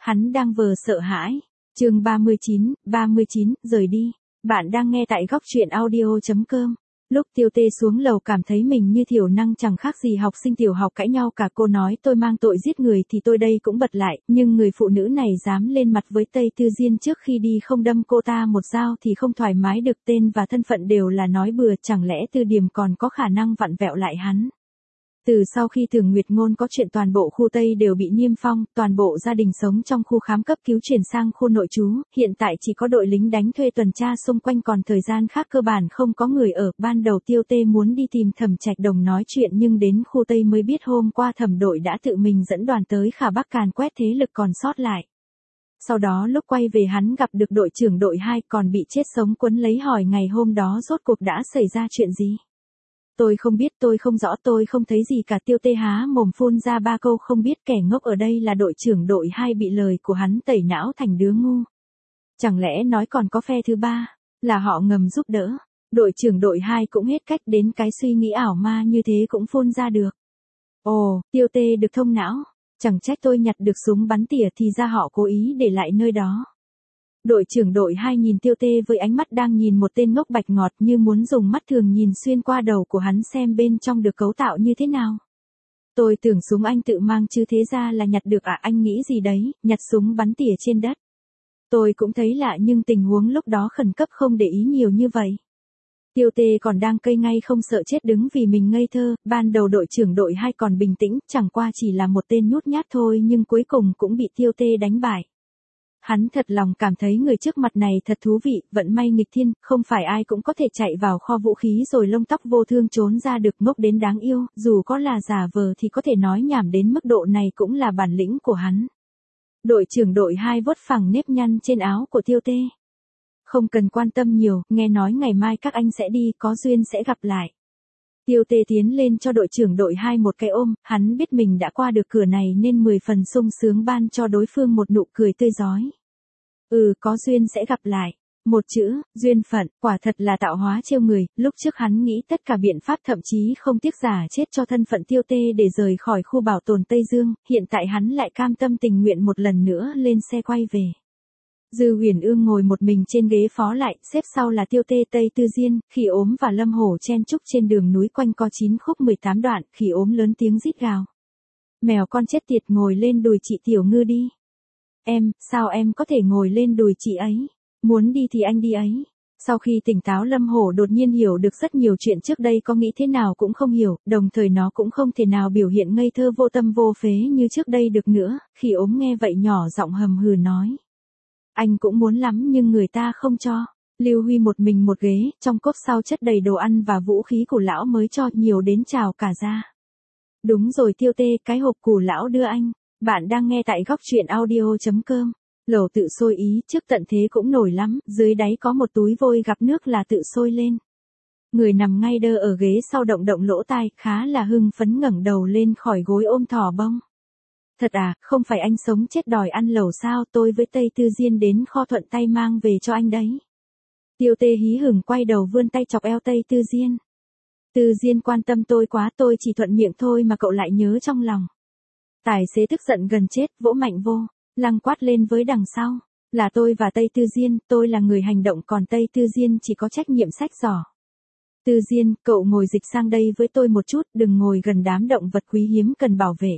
Hắn đang vờ sợ hãi. Chương 39, rời đi. Bạn đang nghe tại góc truyện audio.com. Lúc Tiêu Tê xuống lầu cảm thấy mình như thiểu năng chẳng khác gì học sinh tiểu học cãi nhau cả, cô nói tôi mang tội giết người thì tôi đây cũng bật lại, nhưng người phụ nữ này dám lên mặt với Tây Tư Diên trước khi đi không đâm cô ta một dao thì không thoải mái được, tên và thân phận đều là nói bừa, chẳng lẽ Tư Điểm còn có khả năng vặn vẹo lại hắn. Từ sau khi Tưởng Nguyệt Ngôn có chuyện, toàn bộ khu Tây đều bị niêm phong, toàn bộ gia đình sống trong khu khám cấp cứu chuyển sang khu nội trú, hiện tại chỉ có đội lính đánh thuê tuần tra xung quanh, còn thời gian khác cơ bản không có người ở. Ban đầu Tiêu Tê muốn đi tìm Thẩm Trạch Đồng nói chuyện, nhưng đến khu Tây mới biết hôm qua Thẩm đội đã tự mình dẫn đoàn tới Khả Bắc càn quét thế lực còn sót lại. Sau đó lúc quay về hắn gặp được đội trưởng đội 2 còn bị chết sống quấn lấy, hỏi ngày hôm đó rốt cuộc đã xảy ra chuyện gì. Tôi không biết, tôi không rõ, tôi không thấy gì cả. Tiêu Tê há mồm phun ra 3 câu không biết. Kẻ ngốc ở đây là đội trưởng đội 2 bị lời của hắn tẩy não thành đứa ngu. Chẳng lẽ nói còn có phe thứ 3, là họ ngầm giúp đỡ. Đội trưởng đội 2 cũng hết cách, đến cái suy nghĩ ảo ma như thế cũng phun ra được. Ồ, Tiêu Tê được thông não. Chẳng trách tôi nhặt được súng bắn tỉa, thì ra họ cố ý để lại nơi đó. Đội trưởng đội 2 nhìn Tiêu Tê với ánh mắt đang nhìn một tên ngốc bạch ngọt, như muốn dùng mắt thường nhìn xuyên qua đầu của hắn xem bên trong được cấu tạo như thế nào. Tôi tưởng súng anh tự mang chứ, thế ra là nhặt được à? Anh nghĩ gì đấy, nhặt súng bắn tỉa trên đất. Tôi cũng thấy lạ, nhưng tình huống lúc đó khẩn cấp không để ý nhiều như vậy. Tiêu Tê còn đang cây ngay không sợ chết đứng vì mình ngây thơ. Ban đầu đội trưởng đội 2 còn bình tĩnh, chẳng qua chỉ là một tên nhút nhát thôi, nhưng cuối cùng cũng bị Tiêu Tê đánh bại. Hắn thật lòng cảm thấy người trước mặt này thật thú vị, vận may nghịch thiên, không phải ai cũng có thể chạy vào kho vũ khí rồi lông tóc vô thương trốn ra được, ngốc đến đáng yêu, dù có là giả vờ thì có thể nói nhảm đến mức độ này cũng là bản lĩnh của hắn. Đội trưởng đội 2 vuốt phẳng nếp nhăn trên áo của Tiêu Tê. Không cần quan tâm nhiều, nghe nói ngày mai các anh sẽ đi, có duyên sẽ gặp lại. Tiêu Tê tiến lên cho đội trưởng đội 2 một cái ôm, hắn biết mình đã qua được cửa này nên 10 phần sung sướng, ban cho đối phương một nụ cười tươi rói. Có duyên sẽ gặp lại. Một chữ, duyên phận, quả thật là tạo hóa trêu người. Lúc trước hắn nghĩ tất cả biện pháp, thậm chí không tiếc giả chết cho thân phận Tiêu Tê để rời khỏi khu bảo tồn Tây Dương, hiện tại hắn lại cam tâm tình nguyện một lần nữa lên xe quay về. Dư Huyền Ương ngồi một mình trên ghế phó lại, xếp sau là Tiêu Tê, Tây Tư Diên, Khỉ Ốm và Lâm Hổ chen chúc trên đường núi quanh co 9 khúc 18 đoạn. Khỉ Ốm lớn tiếng rít gào. Mèo con chết tiệt, ngồi lên đùi chị Tiểu Ngư đi. Sao em có thể ngồi lên đùi chị ấy? Muốn đi thì anh đi ấy. Sau khi tỉnh táo, Lâm Hổ đột nhiên hiểu được rất nhiều chuyện trước đây có nghĩ thế nào cũng không hiểu, đồng thời nó cũng không thể nào biểu hiện ngây thơ vô tâm vô phế như trước đây được nữa. Khỉ Ốm nghe vậy nhỏ giọng hầm hừ nói. Anh cũng muốn lắm nhưng người ta không cho. Lưu Huy một mình một ghế, trong cốp sau chất đầy đồ ăn và vũ khí của lão mới cho, nhiều đến trào cả ra. Đúng rồi Tiêu Tê, cái hộp củ lão đưa anh. Bạn đang nghe tại góc truyện audio.com. Lẩu tự sôi ý, trước tận thế cũng nổi lắm, dưới đáy có một túi vôi gặp nước là tự sôi lên. Người nằm ngay đơ ở ghế sau động động lỗ tai, khá là hưng phấn ngẩng đầu lên khỏi gối ôm thỏ bông. Thật à, không phải anh sống chết đòi ăn lẩu sao, tôi với Tây Tư Diên đến kho thuận tay mang về cho anh đấy. Tiêu Tê hí hửng quay đầu vươn tay chọc eo Tây Tư Diên. Tư Diên quan tâm tôi quá, tôi chỉ thuận miệng thôi mà cậu lại nhớ trong lòng. Tài xế tức giận gần chết, vỗ mạnh vô, lăng quát lên với đằng sau. Là tôi và Tây Tư Diên, tôi là người hành động, còn Tây Tư Diên chỉ có trách nhiệm xách giỏ. Tư Diên, cậu ngồi dịch sang đây với tôi một chút, đừng ngồi gần đám động vật quý hiếm cần bảo vệ.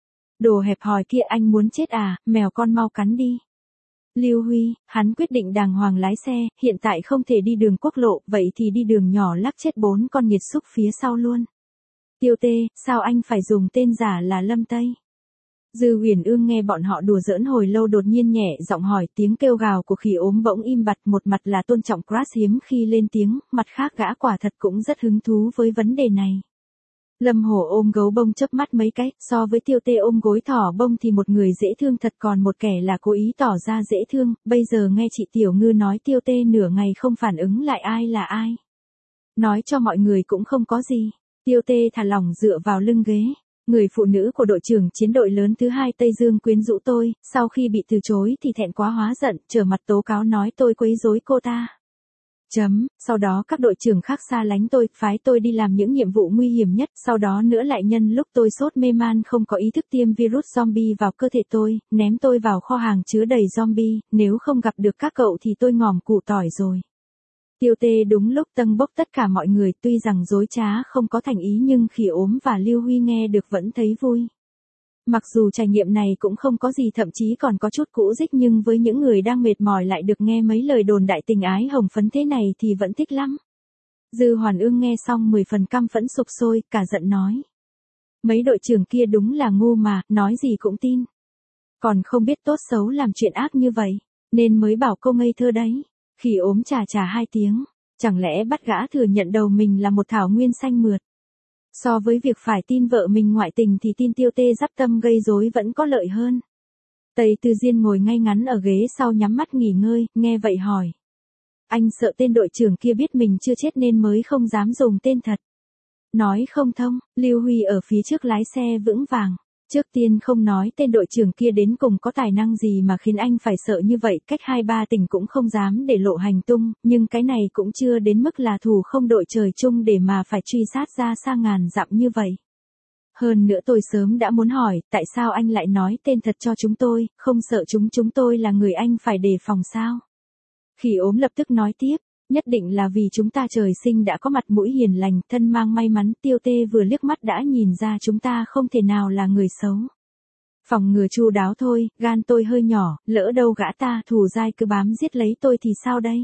Đồ hẹp hòi kia, anh muốn chết à, mèo con mau cắn đi. Lưu Huy, hắn quyết định đàng hoàng lái xe, hiện tại không thể đi đường quốc lộ, vậy thì đi đường nhỏ lắc chết 4 con nghiệt xúc phía sau luôn. Tiêu Tê, sao anh phải dùng tên giả là Lâm Tây? Dư Huyền Ương nghe bọn họ đùa giỡn hồi lâu đột nhiên nhẹ giọng hỏi, tiếng kêu gào của Khỉ Ốm bỗng im bặt, một mặt là tôn trọng Crash hiếm khi lên tiếng, mặt khác gã quả thật cũng rất hứng thú với vấn đề này. Lâm Hổ ôm gấu bông chớp mắt mấy cái, so với Tiêu Tê ôm gối thỏ bông thì một người dễ thương thật, còn một kẻ là cố ý tỏ ra dễ thương. Bây giờ nghe chị Tiểu Ngư nói Tiêu Tê nửa ngày không phản ứng lại ai là ai. Nói cho mọi người cũng không có gì. Tiêu Tê thả lỏng dựa vào lưng ghế. Người phụ nữ của đội trưởng chiến đội lớn thứ 2 Tây Dương quyến rũ tôi, sau khi bị từ chối thì thẹn quá hóa giận, trở mặt tố cáo nói tôi quấy rối cô ta. Sau đó các đội trưởng khác xa lánh tôi, phái tôi đi làm những nhiệm vụ nguy hiểm nhất, sau đó nữa lại nhân lúc tôi sốt mê man không có ý thức tiêm virus zombie vào cơ thể tôi, ném tôi vào kho hàng chứa đầy zombie, nếu không gặp được các cậu thì tôi ngòm củ tỏi rồi. Tiêu Tê đúng lúc tâng bốc tất cả mọi người, tuy rằng dối trá không có thành ý nhưng Khỉ Ốm và Lưu Huy nghe được vẫn thấy vui. Mặc dù trải nghiệm này cũng không có gì, thậm chí còn có chút cũ rích, nhưng với những người đang mệt mỏi lại được nghe mấy lời đồn đại tình ái hồng phấn thế này thì vẫn thích lắm. Dư Hoàn Ương nghe xong 10 phần căm phẫn sục sôi, cả giận nói. Mấy đội trưởng kia đúng là ngu mà, nói gì cũng tin. Còn không biết tốt xấu làm chuyện ác như vậy, nên mới bảo cô ngây thơ đấy. Khỉ Ốm chà 2 tiếng, chẳng lẽ bắt gã thừa nhận đầu mình là một thảo nguyên xanh mượt. So với việc phải tin vợ mình ngoại tình thì tin Tiêu Tê dắp tâm gây rối vẫn có lợi hơn. Tây Tư Diên ngồi ngay ngắn ở ghế sau nhắm mắt nghỉ ngơi, nghe vậy hỏi. Anh sợ tên đội trưởng kia biết mình chưa chết nên mới không dám dùng tên thật. Nói không thông, Lưu Huy ở phía trước lái xe vững vàng. Trước tiên không nói tên đội trưởng kia đến cùng có tài năng gì mà khiến anh phải sợ như vậy, cách 2-3 tỉnh cũng không dám để lộ hành tung, nhưng cái này cũng chưa đến mức là thù không đội trời chung để mà phải truy sát ra xa ngàn dặm như vậy. Hơn nữa tôi sớm đã muốn hỏi, tại sao anh lại nói tên thật cho chúng tôi, không sợ chúng tôi là người anh phải đề phòng sao? Khỉ Ốm lập tức nói tiếp. Nhất định là vì chúng ta trời sinh đã có mặt mũi hiền lành, thân mang may mắn. Tiêu Tê vừa liếc mắt đã nhìn ra chúng ta không thể nào là người xấu. Phòng ngừa chu đáo thôi, gan tôi hơi nhỏ, lỡ đâu gã ta thù dai cứ bám giết lấy tôi thì sao đây?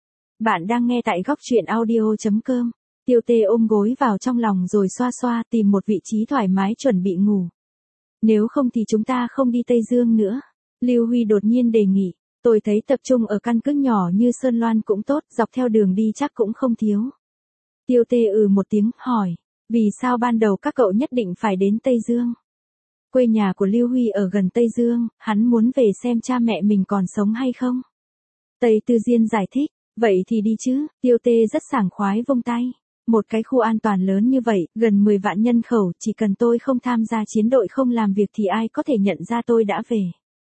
Bạn đang nghe tại góc truyện audio.com. Tiêu Tê ôm gối vào trong lòng rồi xoa xoa tìm một vị trí thoải mái chuẩn bị ngủ. Nếu không thì chúng ta không đi Tây Dương nữa. Lưu Huy đột nhiên đề nghị. Tôi thấy tập trung ở căn cứ nhỏ như Sơn Loan cũng tốt, dọc theo đường đi chắc cũng không thiếu. Tiêu Tê một tiếng, hỏi, vì sao ban đầu các cậu nhất định phải đến Tây Dương? Quê nhà của Lưu Huy ở gần Tây Dương, hắn muốn về xem cha mẹ mình còn sống hay không? Tây Tư Diên giải thích, vậy thì đi chứ. Tiêu Tê rất sảng khoái vung tay. Một cái khu an toàn lớn như vậy, gần 10 vạn nhân khẩu, chỉ cần tôi không tham gia chiến đội không làm việc thì ai có thể nhận ra tôi đã về.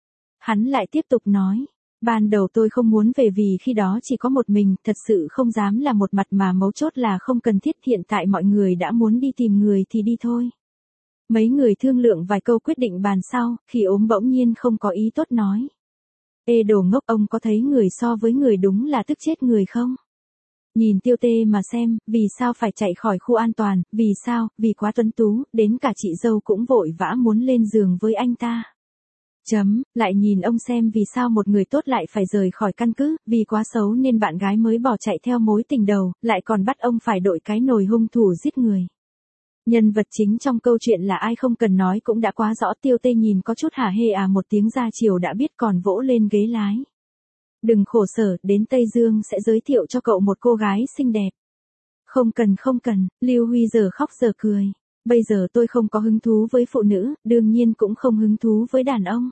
Hắn lại tiếp tục nói. Ban đầu tôi không muốn về vì khi đó chỉ có một mình, thật sự không dám là một mặt mà mấu chốt là không cần thiết, hiện tại mọi người đã muốn đi tìm người thì đi thôi. Mấy người thương lượng vài câu quyết định bàn sau, Khỉ Ốm bỗng nhiên không có ý tốt nói. Ê đồ ngốc, ông có thấy người so với người đúng là tức chết người không? Nhìn Tiêu Tê mà xem, vì sao phải chạy khỏi khu an toàn, vì sao, vì quá tuấn tú, đến cả chị dâu cũng vội vã muốn lên giường với anh ta. Lại nhìn ông xem vì sao một người tốt lại phải rời khỏi căn cứ, vì quá xấu nên bạn gái mới bỏ chạy theo mối tình đầu, lại còn bắt ông phải đội cái nồi hung thủ giết người. Nhân vật chính trong câu chuyện là ai không cần nói cũng đã quá rõ. Tiêu Tê nhìn có chút hả hê một tiếng ra chiều đã biết còn vỗ lên ghế lái. Đừng khổ sở, đến Tây Dương sẽ giới thiệu cho cậu một cô gái xinh đẹp. Không cần, Lưu Huy giờ khóc giờ cười. Bây giờ tôi không có hứng thú với phụ nữ, đương nhiên cũng không hứng thú với đàn ông.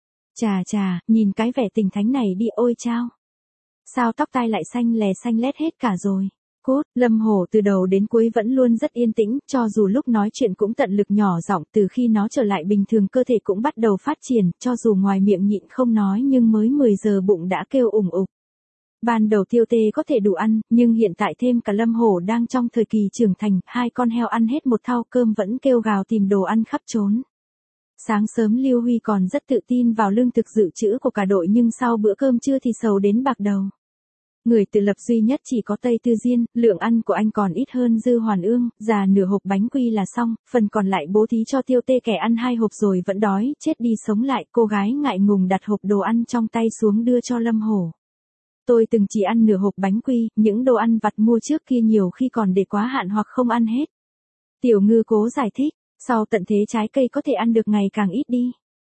Chà, nhìn cái vẻ tình thánh này đi, ôi chao. Sao tóc tai lại xanh lét hết cả rồi. Cốt, Lâm Hổ từ đầu đến cuối vẫn luôn rất yên tĩnh, cho dù lúc nói chuyện cũng tận lực nhỏ giọng, từ khi nó trở lại bình thường cơ thể cũng bắt đầu phát triển, cho dù ngoài miệng nhịn không nói nhưng mới 10 giờ bụng đã kêu ủng ục. Ban đầu Tiêu Tê có thể đủ ăn, nhưng hiện tại thêm cả Lâm Hổ đang trong thời kỳ trưởng thành, 2 con heo ăn hết một thau cơm vẫn kêu gào tìm đồ ăn khắp trốn. Sáng sớm Lưu Huy còn rất tự tin vào lương thực dự trữ của cả đội nhưng sau bữa cơm trưa thì sầu đến bạc đầu. Người tự lập duy nhất chỉ có Tây Tư Diên, lượng ăn của anh còn ít hơn Dư Hoàn Ương, già nửa hộp bánh quy là xong, phần còn lại bố thí cho Tiêu Tê kẻ ăn 2 hộp rồi vẫn đói, chết đi sống lại. Cô gái ngại ngùng đặt hộp đồ ăn trong tay xuống đưa cho Lâm Hổ. Tôi từng chỉ ăn nửa hộp bánh quy, những đồ ăn vặt mua trước kia nhiều khi còn để quá hạn hoặc không ăn hết. Tiểu Ngư cố giải thích, sau tận thế trái cây có thể ăn được ngày càng ít đi.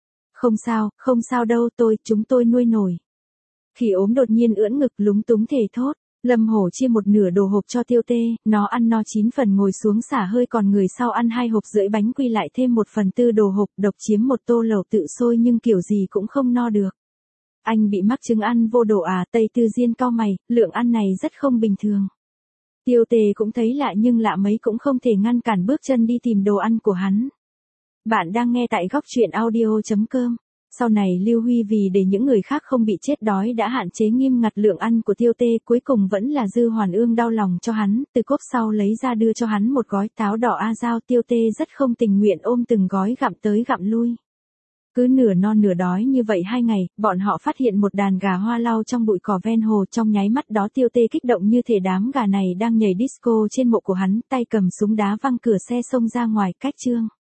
Không sao đâu, chúng tôi nuôi nổi. Khỉ Ốm đột nhiên ưỡn ngực lúng túng thề thốt. Lâm Hổ chia một nửa đồ hộp cho Tiêu Tê, nó ăn no 9 phần ngồi xuống xả hơi, còn người sau ăn 2 hộp rưỡi bánh quy lại thêm 1/4 đồ hộp, độc chiếm một tô lẩu tự sôi nhưng kiểu gì cũng không no được. Anh bị mắc chứng ăn vô độ à? Tây Tư Diên cau mày, lượng ăn này rất không bình thường. Tiêu Tê cũng thấy lạ nhưng lạ mấy cũng không thể ngăn cản bước chân đi tìm đồ ăn của hắn. Bạn đang nghe tại góc truyện audio.com. Sau này Lưu Huy vì để những người khác không bị chết đói đã hạn chế nghiêm ngặt lượng ăn của Tiêu Tê, cuối cùng vẫn là Dư Hoàn Ương đau lòng cho hắn, từ cốp sau lấy ra đưa cho hắn một gói táo đỏ A Giao. Tiêu Tê rất không tình nguyện ôm từng gói gặm tới gặm lui. Cứ nửa no nửa đói như vậy 2 ngày, bọn họ phát hiện một đàn gà hoa lau trong bụi cỏ ven hồ. Trong nháy mắt đó Tiêu Tê kích động như thể đám gà này đang nhảy disco trên mộ của hắn, tay cầm súng đá văng cửa xe xông ra ngoài. Cách chương